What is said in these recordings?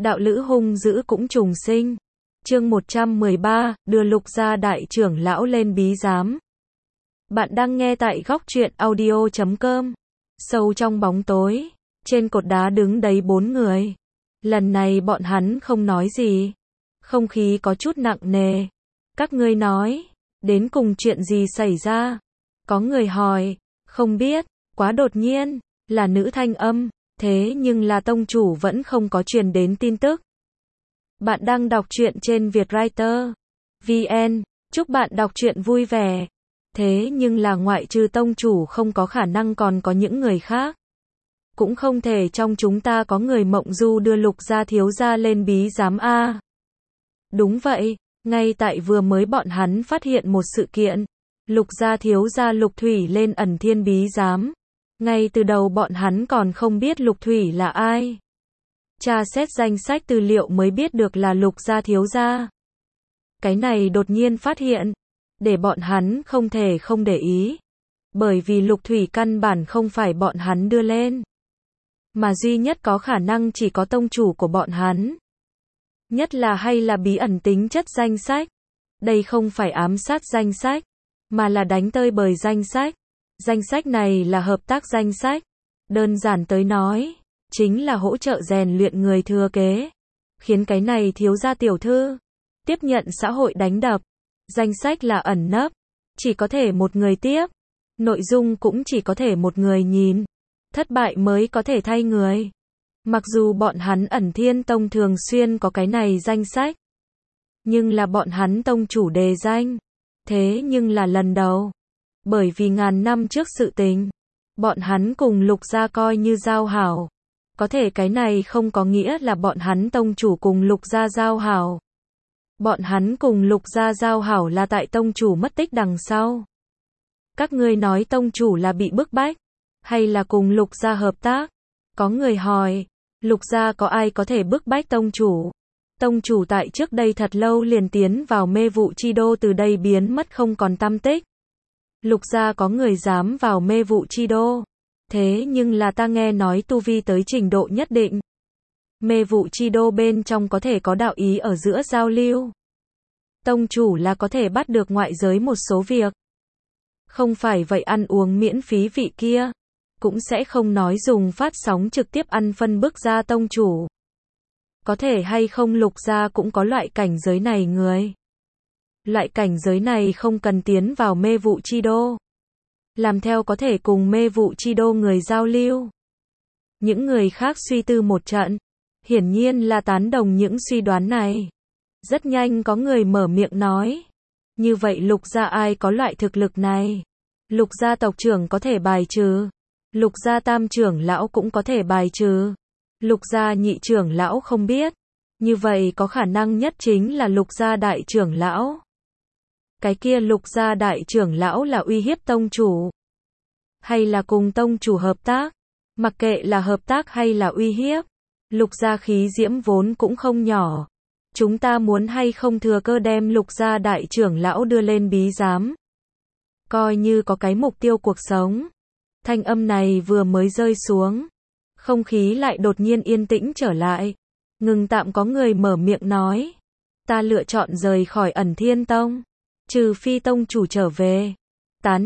đạo lữ hung dữ cũng trùng sinh. Chương 113, đưa Lục Gia đại trưởng lão lên bí giám. Bạn đang nghe tại góc truyện audio.com. Sâu trong bóng tối, trên cột đá đứng đấy 4 người. Lần này bọn hắn không nói gì. Không khí có chút nặng nề. Các ngươi nói, đến cùng chuyện gì xảy ra? Có người hỏi, không biết, quá đột nhiên, là nữ thanh âm, thế nhưng là tông chủ vẫn không có truyền đến tin tức. Bạn đang đọc truyện trên Vietwriter VN, chúc bạn đọc truyện vui vẻ. Thế nhưng là ngoại trừ tông chủ không có khả năng còn có những người khác. Cũng không thể trong chúng ta có người mộng du đưa Lục Gia thiếu gia lên bí giám a. Đúng vậy, ngay tại vừa mới bọn hắn phát hiện một sự kiện. Lục Gia thiếu gia Lục Thủy lên ẩn thiên bí giám. Ngay từ đầu bọn hắn còn không biết Lục Thủy là ai. Tra xét danh sách tư liệu mới biết được là Lục Gia thiếu gia. Cái này đột nhiên phát hiện, để bọn hắn không thể không để ý. Bởi vì Lục Thủy căn bản không phải bọn hắn đưa lên. Mà duy nhất có khả năng chỉ có tông chủ của bọn hắn. Nhất là hay là bí ẩn tính chất danh sách. Đây không phải ám sát danh sách, mà là đánh tơi bời danh sách. Danh sách này là hợp tác danh sách. Đơn giản tới nói, chính là hỗ trợ rèn luyện người thừa kế. Khiến cái này thiếu gia tiểu thư tiếp nhận xã hội đánh đập. Danh sách là ẩn nấp, chỉ có thể một người tiếp. Nội dung cũng chỉ có thể một người nhìn. Thất bại mới có thể thay người. Mặc dù bọn hắn ẩn thiên tông thường xuyên có cái này danh sách. Nhưng là bọn hắn tông chủ đề danh. Thế nhưng là lần đầu. Bởi vì ngàn năm trước sự tình. Bọn hắn cùng Lục Gia coi như giao hảo. Có thể cái này không có nghĩa là bọn hắn tông chủ cùng Lục Gia giao hảo. Bọn hắn cùng Lục Gia giao hảo là tại tông chủ mất tích đằng sau. Các ngươi nói tông chủ là bị bức bách, hay là cùng Lục Gia hợp tác? Có người hỏi, Lục Gia có ai có thể bức bách tông chủ? Tông chủ tại trước đây thật lâu liền tiến vào mê vụ chi đô, từ đây biến mất không còn tăm tích. Lục Gia có người dám vào mê vụ chi đô. Thế nhưng là ta nghe nói tu vi tới trình độ nhất định. Mê vụ chi đô bên trong có thể có đạo ý ở giữa giao lưu. Tông chủ là có thể bắt được ngoại giới một số việc. Không phải vậy ăn uống miễn phí vị kia. Cũng sẽ không nói dùng phát sóng trực tiếp ăn phân bức ra tông chủ. Có thể hay không Lục Gia cũng có loại cảnh giới này người. Loại cảnh giới này không cần tiến vào mê vụ chi đô. Làm theo có thể cùng mê vụ chi đô người giao lưu. Những người khác suy tư một trận. Hiển nhiên là tán đồng những suy đoán này. Rất nhanh có người mở miệng nói. Như vậy Lục Gia ai có loại thực lực này? Lục Gia tộc trưởng có thể bài trừ. Lục Gia tam trưởng lão cũng có thể bài trừ. Lục Gia nhị trưởng lão không biết. Như vậy có khả năng nhất chính là Lục Gia đại trưởng lão. Cái kia Lục Gia đại trưởng lão là uy hiếp tông chủ. Hay là cùng tông chủ hợp tác. Mặc kệ là hợp tác hay là uy hiếp. Lục Gia khí diễm vốn cũng không nhỏ. Chúng ta muốn hay không thừa cơ đem Lục Gia đại trưởng lão đưa lên bí giám. Coi như có cái mục tiêu cuộc sống. Thanh âm này vừa mới rơi xuống. Không khí lại đột nhiên yên tĩnh trở lại. Ngừng tạm có người mở miệng nói. Ta lựa chọn rời khỏi ẩn thiên tông. Trừ phi tông chủ trở về. Tán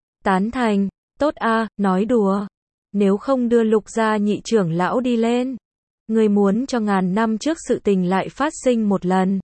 thành, tốt a, nói đùa. Nếu không đưa Lục Gia nhị trưởng lão đi lên. Người muốn cho ngàn năm trước sự tình lại phát sinh một lần.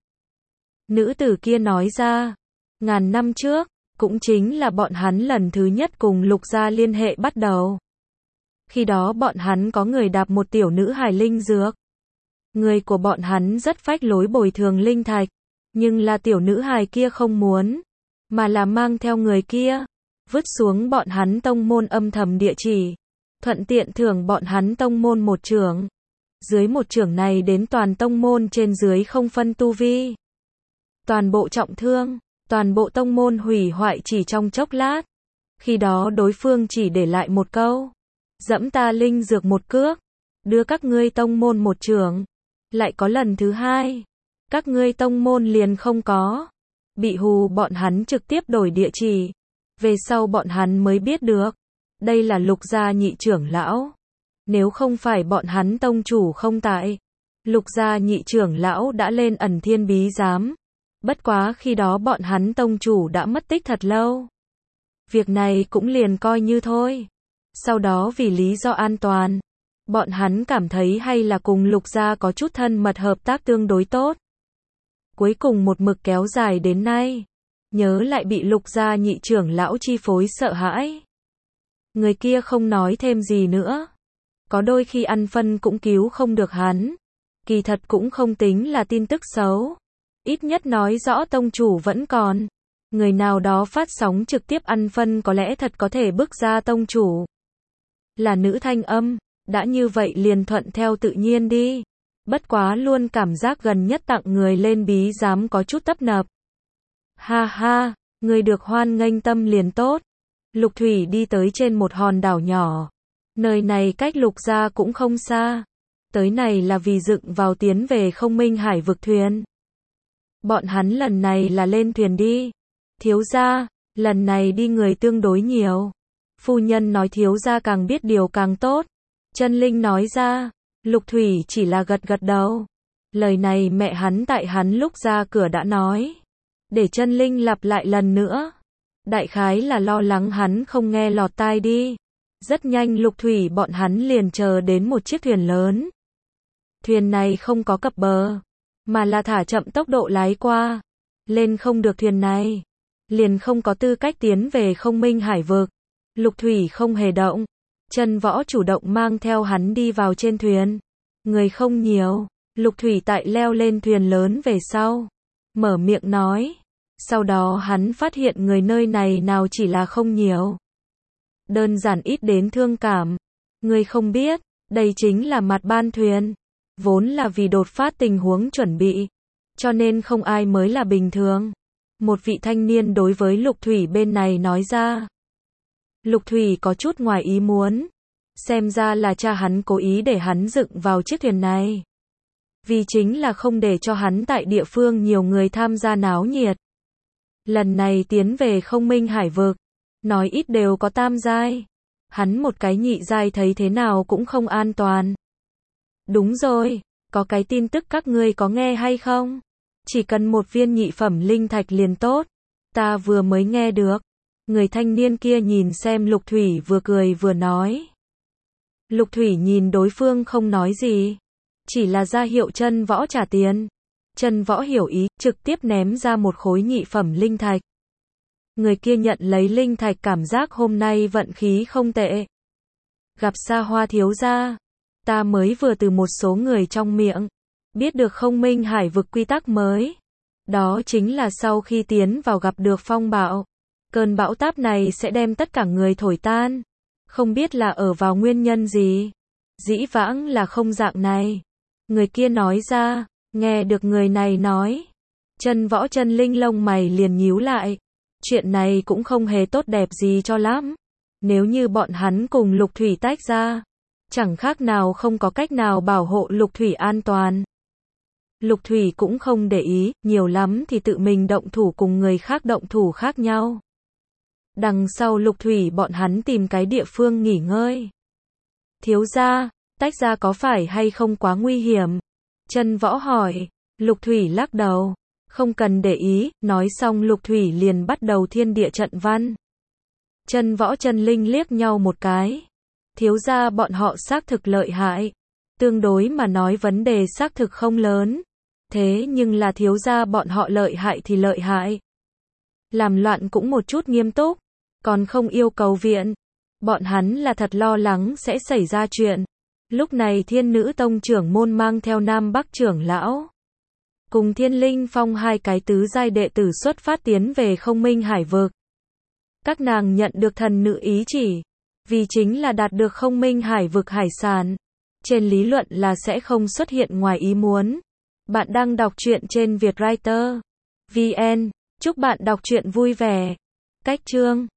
Nữ tử kia nói ra. Ngàn năm trước, cũng chính là bọn hắn lần thứ nhất cùng Lục Gia liên hệ bắt đầu. Khi đó bọn hắn có người đạp một tiểu nữ hài linh dược. Người của bọn hắn rất phách lối bồi thường linh thạch. Nhưng là tiểu nữ hài kia không muốn. Mà là mang theo người kia. Vứt xuống bọn hắn tông môn âm thầm địa chỉ. Thuận tiện thưởng bọn hắn tông môn một trưởng. Dưới một trưởng này đến toàn tông môn trên dưới không phân tu vi. Toàn bộ trọng thương. Toàn bộ tông môn hủy hoại chỉ trong chốc lát. Khi đó đối phương chỉ để lại một câu. Dẫm ta linh dược một cước. Đưa các ngươi tông môn một trưởng. Lại có lần thứ hai. Các ngươi tông môn liền không có. Bị hù bọn hắn trực tiếp đổi địa chỉ. Về sau bọn hắn mới biết được. Đây là Lục Gia nhị trưởng lão. Nếu không phải bọn hắn tông chủ không tại. Lục gia nhị trưởng lão đã lên ẩn thiên bí giám. Bất quá khi đó bọn hắn tông chủ đã mất tích thật lâu. Việc này cũng liền coi như thôi. Sau đó vì lý do an toàn, bọn hắn cảm thấy hay là cùng Lục gia có chút thân mật hợp tác tương đối tốt. Cuối cùng một mực kéo dài đến nay, nhớ lại bị Lục gia nhị trưởng lão chi phối sợ hãi. Người kia không nói thêm gì nữa. Có đôi khi ăn phân cũng cứu không được hắn. Kỳ thật cũng không tính là tin tức xấu. Ít nhất nói rõ tông chủ vẫn còn. Người nào đó phát sóng trực tiếp ăn phân có lẽ thật có thể bước ra tông chủ. Là nữ thanh âm, đã như vậy liền thuận theo tự nhiên đi. Bất quá luôn cảm giác gần nhất tặng người lên bí giám có chút tấp nập. Ha ha, người được hoan nghênh tâm liền tốt. Lục Thủy đi tới trên một hòn đảo nhỏ. Nơi này cách Lục gia cũng không xa. Tới này là vì dựng vào tiến về Không Minh Hải vực thuyền. Bọn hắn lần này là lên thuyền đi. Thiếu gia, lần này đi người tương đối nhiều. Phu nhân nói thiếu gia càng biết điều càng tốt. Chân Linh nói ra. Lục Thủy chỉ là gật gật đầu. Lời này mẹ hắn tại hắn lúc ra cửa đã nói. Để Chân Linh lặp lại lần nữa. Đại khái là lo lắng hắn không nghe lọt tai đi. Rất nhanh Lục Thủy bọn hắn liền chờ đến một chiếc thuyền lớn. Thuyền này không có cập bờ, mà là thả chậm tốc độ lái qua. Lên không được thuyền này, liền không có tư cách tiến về Không Minh Hải vực. Lục Thủy không hề động. Chân Võ chủ động mang theo hắn đi vào trên thuyền. Người không nhiều. Lục Thủy tại leo lên thuyền lớn về sau. Mở miệng nói. Sau đó hắn phát hiện người nơi này nào chỉ là không nhiều. Đơn giản ít đến thương cảm. Người không biết, đây chính là mặt ban thuyền. Vốn là vì đột phát tình huống chuẩn bị. Cho nên không ai mới là bình thường. Một vị thanh niên đối với Lục Thủy bên này nói ra. Lục Thủy có chút ngoài ý muốn. Xem ra là cha hắn cố ý để hắn dựng vào chiếc thuyền này. Vì chính là không để cho hắn tại địa phương nhiều người tham gia náo nhiệt. Lần này tiến về Không Minh Hải vực, nói ít đều có tam giai. Hắn một cái nhị giai thấy thế nào cũng không an toàn. Đúng rồi, có cái tin tức các ngươi có nghe hay không? Chỉ cần một viên nhị phẩm linh thạch liền tốt. Ta vừa mới nghe được. Người thanh niên kia nhìn xem Lục Thủy vừa cười vừa nói. Lục Thủy nhìn đối phương không nói gì. Chỉ là ra hiệu Chân Võ trả tiền. Chân Võ hiểu ý, trực tiếp ném ra một khối nhị phẩm linh thạch. Người kia nhận lấy linh thạch cảm giác hôm nay vận khí không tệ. Gặp Sa Hoa thiếu gia. Ta mới vừa từ một số người trong miệng biết được Không Minh Hải vực quy tắc mới. Đó chính là sau khi tiến vào gặp được phong bạo. Cơn bão táp này sẽ đem tất cả người thổi tan. Không biết là ở vào nguyên nhân gì. Dĩ vãng là không dạng này. Người kia nói ra. Nghe được người này nói. Chân Võ Chân Linh lông mày liền nhíu lại. Chuyện này cũng không hề tốt đẹp gì cho lắm. Nếu như bọn hắn cùng Lục Thủy tách ra, chẳng khác nào không có cách nào bảo hộ Lục Thủy an toàn. Lục Thủy cũng không để ý, nhiều lắm thì tự mình động thủ cùng người khác động thủ khác nhau. Đằng sau Lục Thủy bọn hắn tìm cái địa phương nghỉ ngơi. Thiếu gia, tách ra có phải hay không quá nguy hiểm? Chân Võ hỏi. Lục Thủy lắc đầu. Không cần để ý, nói xong Lục Thủy liền bắt đầu thiên địa trận văn. Chân Võ Chân Linh liếc nhau một cái. Thiếu gia bọn họ xác thực lợi hại. Tương đối mà nói vấn đề xác thực không lớn. Thế nhưng là thiếu gia bọn họ lợi hại thì lợi hại. Làm loạn cũng một chút nghiêm túc. Còn không yêu cầu viện. Bọn hắn là thật lo lắng sẽ xảy ra chuyện. Lúc này Thiên Nữ Tông trưởng môn mang theo Nam Bắc trưởng lão. Cùng Thiên Linh Phong hai cái tứ giai đệ tử xuất phát tiến về Không Minh Hải vực. Các nàng nhận được thần nữ ý chỉ. Vì chính là đạt được Không Minh Hải vực hải sản. Trên lý luận là sẽ không xuất hiện ngoài ý muốn. Bạn đang đọc truyện trên Vietwriter.vn. Chúc bạn đọc truyện vui vẻ. Cách chương